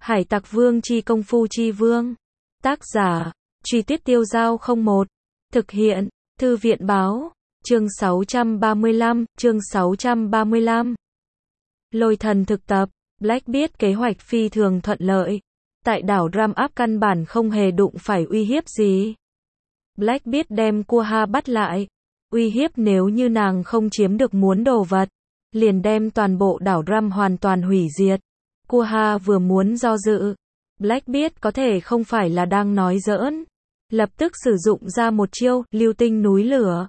Hải Tặc Vương chi công phu chi vương. Tác giả, Truy Tuyết Tiêu Dao 01. Thực hiện, Thư viện Báo. Chương 635. Lôi thần thực tập. Black biết kế hoạch phi thường thuận lợi. Tại đảo Ram Áp căn bản không hề đụng phải uy hiếp gì. Black biết đem Quha bắt lại. Uy hiếp nếu như nàng không chiếm được muốn đồ vật, liền đem toàn bộ đảo Ram hoàn toàn hủy diệt. Quha vừa muốn do dự. Black biết có thể không phải là đang nói giỡn. Lập tức sử dụng ra một chiêu, lưu tinh núi lửa.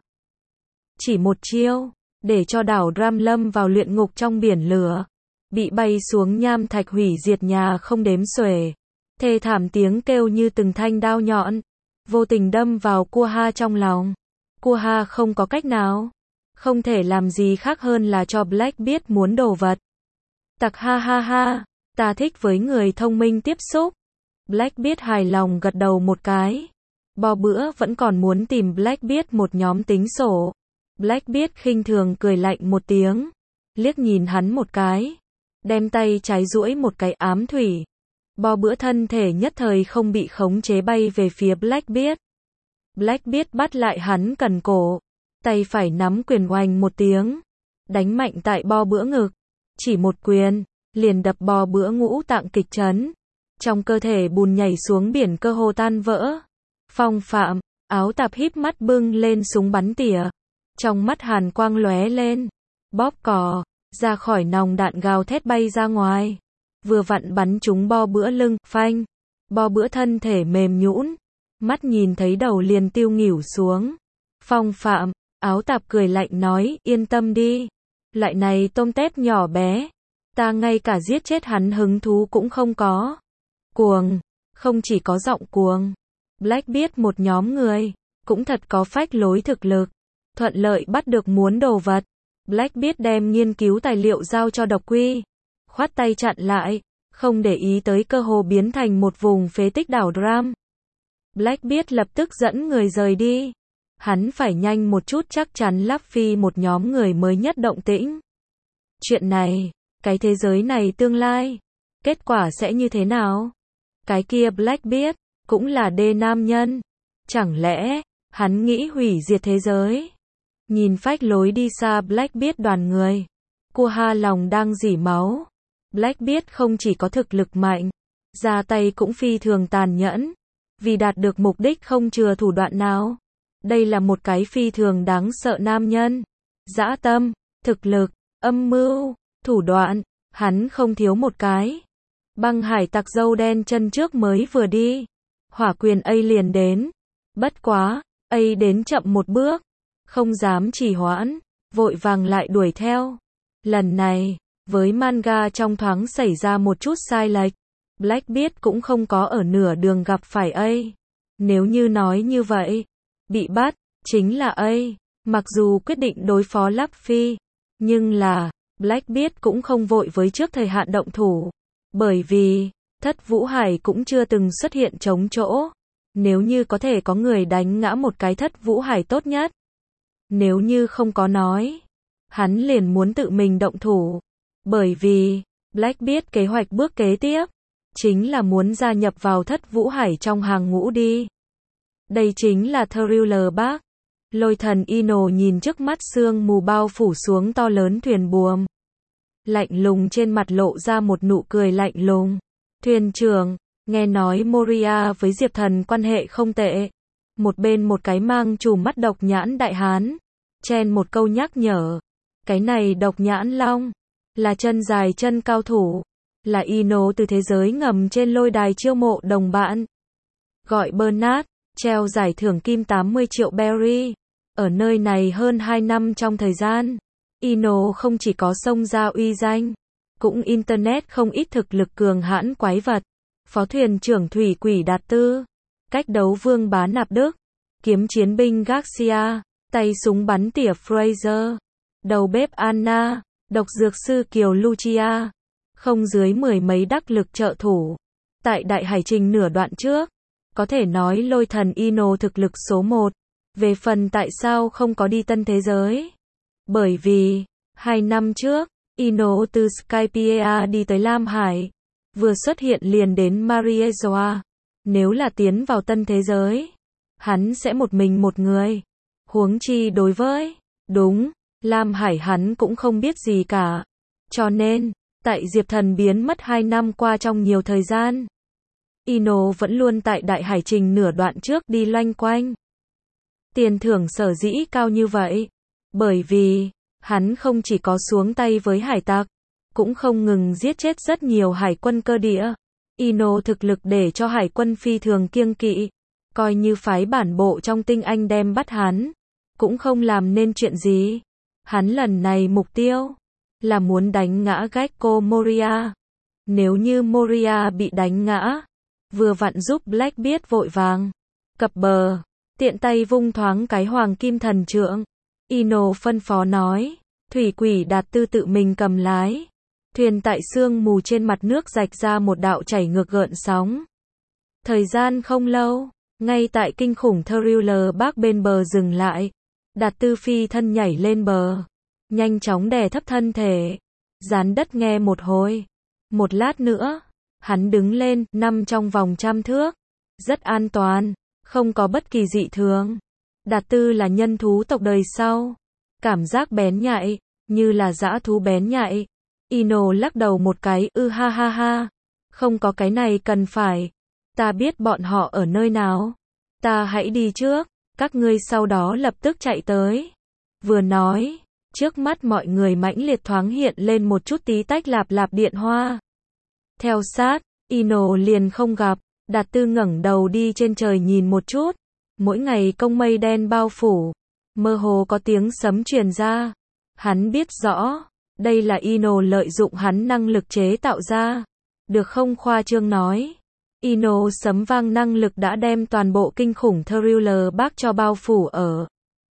Chỉ một chiêu, để cho đảo Ram lâm vào luyện ngục trong biển lửa. Bị bay xuống nham thạch hủy diệt nhà không đếm xuể. Thê thảm tiếng kêu như từng thanh đao nhọn. Vô tình đâm vào Quha trong lòng. Quha không có cách nào. Không thể làm gì khác hơn là cho Black biết muốn đồ vật. Tặc ha ha ha, ta thích với người thông minh tiếp xúc. Black biết hài lòng gật đầu một cái. Bo bữa vẫn còn muốn tìm Black biết một nhóm tính sổ. Black biết khinh thường cười lạnh một tiếng. Liếc nhìn hắn một cái. Đem tay trái duỗi một cái ám thủy. Bo bữa thân thể nhất thời không bị khống chế bay về phía Black biết. Black biết bắt lại hắn cần cổ. Tay phải nắm quyền oanh một tiếng. Đánh mạnh tại bo bữa ngực. Chỉ một quyền, liền đập bo bữa ngũ tạng kịch chấn. Trong cơ thể bùn nhảy xuống biển cơ hồ tan vỡ. Phong Phạm, áo tạp híp mắt bưng lên súng bắn tỉa. Trong mắt hàn quang lóe lên. Bóp cò, ra khỏi nòng đạn gào thét bay ra ngoài. Vừa vặn bắn trúng bo bữa lưng, phanh. Bo bữa thân thể mềm nhũn. Mắt nhìn thấy đầu liền tiêu nghỉu xuống. Phong Phạm, áo tạp cười lạnh nói, yên tâm đi. Loại này tôm tép nhỏ bé. Ta ngay cả giết chết hắn hứng thú cũng không có. Cuồng, không chỉ có giọng cuồng. Black biết một nhóm người, cũng thật có phách lối thực lực. Thuận lợi bắt được muốn đồ vật. Black biết đem nghiên cứu tài liệu giao cho Độc Quy. Khoát tay chặn lại, không để ý tới cơ hồ biến thành một vùng phế tích đảo Ram. Black biết lập tức dẫn người rời đi. Hắn phải nhanh một chút chắc chắn Luffy một nhóm người mới nhất động tĩnh. Chuyện này, cái thế giới này tương lai, kết quả sẽ như thế nào? Cái kia Black biết, cũng là đê nam nhân. Chẳng lẽ, hắn nghĩ hủy diệt thế giới? Nhìn phách lối đi xa Black biết đoàn người. Quha lòng đang rỉ máu. Black biết không chỉ có thực lực mạnh, ra tay cũng phi thường tàn nhẫn. Vì đạt được mục đích không chừa thủ đoạn nào. Đây là một cái phi thường đáng sợ nam nhân. Dã tâm, thực lực, âm mưu, thủ đoạn, hắn không thiếu một cái. Băng hải tặc dâu đen chân trước mới vừa đi. Hỏa quyền A liền đến. Bất quá, A đến chậm một bước. Không dám trì hoãn, vội vàng lại đuổi theo. Lần này, với manga trong thoáng xảy ra một chút sai lệch. Black biết cũng không có ở nửa đường gặp phải A. Nếu như nói như vậy, bị bắt, chính là A. Mặc dù quyết định đối phó Luffy, nhưng là, Black biết cũng không vội với trước thời hạn động thủ. Bởi vì, Thất Vũ Hải cũng chưa từng xuất hiện trống chỗ. Nếu như có thể có người đánh ngã một cái Thất Vũ Hải tốt nhất. Nếu như không có nói, hắn liền muốn tự mình động thủ. Bởi vì, Black biết kế hoạch bước kế tiếp, chính là muốn gia nhập vào Thất Vũ Hải trong hàng ngũ đi. Đây chính là Thriller Bark. Lôi thần Ino nhìn trước mắt sương mù bao phủ xuống to lớn thuyền buồm. Lạnh lùng trên mặt lộ ra một nụ cười lạnh lùng. Thuyền trưởng, nghe nói Moria với Diệp Thần quan hệ không tệ. Một bên một cái mang trùm mắt độc nhãn đại hán. Chen một câu nhắc nhở. Cái này độc nhãn long. Là chân dài chân cao thủ. Là Ino từ thế giới ngầm trên lôi đài chiêu mộ đồng bạn. Gọi Bernard, treo giải thưởng kim 80 triệu berry. Ở nơi này hơn 2 năm trong thời gian. Ino không chỉ có xông ra uy danh, cũng internet không ít thực lực cường hãn quái vật. Phó thuyền trưởng thủy quỷ Đạt Tư, cách đấu vương bá Nạp Đức, kiếm chiến binh Garcia, tay súng bắn tỉa Fraser, đầu bếp Anna, độc dược sư Kiều Lucia, không dưới 10 mấy đắc lực trợ thủ. Tại đại hải trình nửa đoạn trước, có thể nói lôi thần Ino thực lực số 1. Về phần tại sao không có đi tân thế giới? Bởi vì, 2 năm trước, Ino từ Skypiea đi tới Lam Hải. vừa xuất hiện liền đến Mariejoa. Nếu là tiến vào tân thế giới, hắn sẽ một mình một người. Huống chi đối với, đúng, Lam Hải hắn cũng không biết gì cả. Cho nên, tại Diệp Thần biến mất 2 năm qua trong nhiều thời gian, Ino vẫn luôn tại đại hải trình nửa đoạn trước đi loanh quanh. Tiền thưởng sở dĩ cao như vậy, bởi vì, hắn không chỉ có xuống tay với hải tặc, cũng không ngừng giết chết rất nhiều hải quân cơ địa. Ino thực lực để cho hải quân phi thường kiêng kỵ, coi như phái bản bộ trong tinh anh đem bắt hắn, cũng không làm nên chuyện gì. Hắn lần này mục tiêu là muốn đánh ngã Gecko Moria. Nếu như Moria bị đánh ngã, vừa vặn giúp Blackbeard vội vàng cập bờ, tiện tay vung thoáng cái hoàng kim thần trượng. Ino phân phó nói, thủy quỷ Đạt Tư tự mình cầm lái. Thuyền tại sương mù trên mặt nước rạch ra một đạo chảy ngược gợn sóng. Thời gian không lâu, ngay tại kinh khủng Thriller Bark bên bờ dừng lại. Đạt Tư phi thân nhảy lên bờ, nhanh chóng đè thấp thân thể, dán đất nghe một hồi. Một lát nữa, hắn đứng lên, nằm trong vòng 100 thước. Rất an toàn, không có bất kỳ dị thường. Đạt Tư là nhân thú tộc đời sau. Cảm giác bén nhạy, như là dã thú bén nhạy. Ino lắc đầu một cái, ha ha ha. Không có cái này cần phải. Ta biết bọn họ ở nơi nào. Ta hãy đi trước, các ngươi sau đó lập tức chạy tới. Vừa nói, trước mắt mọi người mãnh liệt thoáng hiện lên một chút tí tách lạp lạp điện hoa. Theo sát, Ino liền không gặp. Đạt Tư ngẩng đầu đi trên trời nhìn một chút. Mỗi ngày công mây đen bao phủ, mơ hồ có tiếng sấm truyền ra. Hắn biết rõ, đây là Ino lợi dụng hắn năng lực chế tạo ra. Được không, khoa trương nói. Ino sấm vang năng lực đã đem toàn bộ kinh khủng Thriller Bark cho bao phủ ở.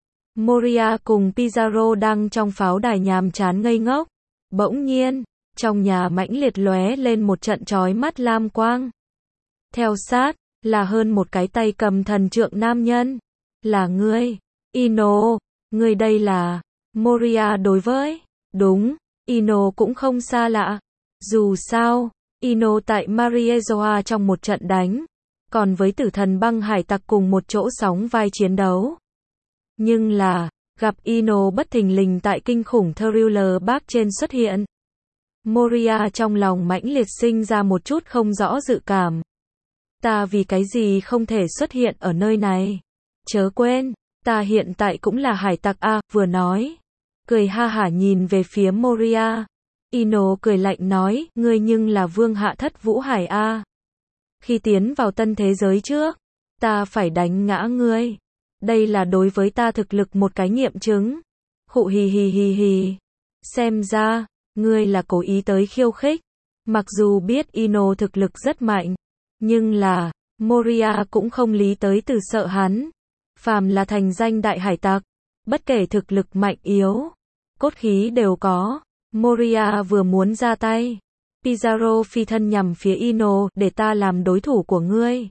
Moria cùng Pizarro đang trong pháo đài nhàm chán ngây ngốc. Bỗng nhiên, trong nhà mãnh liệt lóe lên một trận chói mắt lam quang. Theo sát, là hơn một cái tay cầm thần trượng nam nhân. Là ngươi, Ino, ngươi đây là. Moria đối với, đúng, Ino cũng không xa lạ. Dù sao, Ino tại Mariejoa trong một trận đánh, còn với tử thần băng hải tặc cùng một chỗ sóng vai chiến đấu. Nhưng là, gặp Ino bất thình lình tại kinh khủng Thriller Bark trên xuất hiện. Moria trong lòng mãnh liệt sinh ra một chút không rõ dự cảm. Ta vì cái gì không thể xuất hiện ở nơi này? Chớ quên, ta hiện tại cũng là hải tặc a, vừa nói. Cười ha hả nhìn về phía Moria. Ino cười lạnh nói, ngươi nhưng là vương hạ thất vũ hải a. Khi tiến vào tân thế giới trước, ta phải đánh ngã ngươi. Đây là đối với ta thực lực một cái nghiệm chứng. Khụ hì hì hì hì. Xem ra, ngươi là cố ý tới khiêu khích. Mặc dù biết Ino thực lực rất mạnh, nhưng là, Moria cũng không lý tới từ sợ hắn. Phàm là thành danh đại hải tặc, bất kể thực lực mạnh yếu, cốt khí đều có. Moria vừa muốn ra tay, Pizarro phi thân nhằm phía Ino, để ta làm đối thủ của ngươi.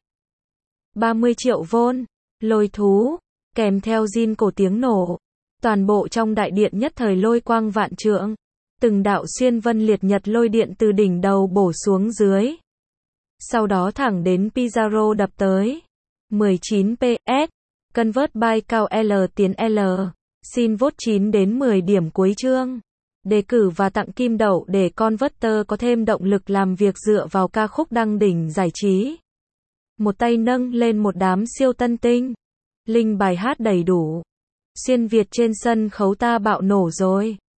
30 triệu vôn, lôi thú, kèm theo zin cổ tiếng nổ. Toàn bộ trong đại điện nhất thời lôi quang vạn trượng. Từng đạo xuyên vân liệt nhật lôi điện từ đỉnh đầu bổ xuống dưới. Sau đó thẳng đến Pizarro đập tới. 19 PS, convert by cao L tiến L. Xin vote 9 đến 10 điểm cuối chương. Đề cử và tặng kim đậu để Converter có thêm động lực làm việc dựa vào ca khúc đăng đỉnh giải trí. Một tay nâng lên một đám siêu tân tinh. Link bài hát đầy đủ. Xuyên Việt trên sân khấu ta bạo nổ rồi.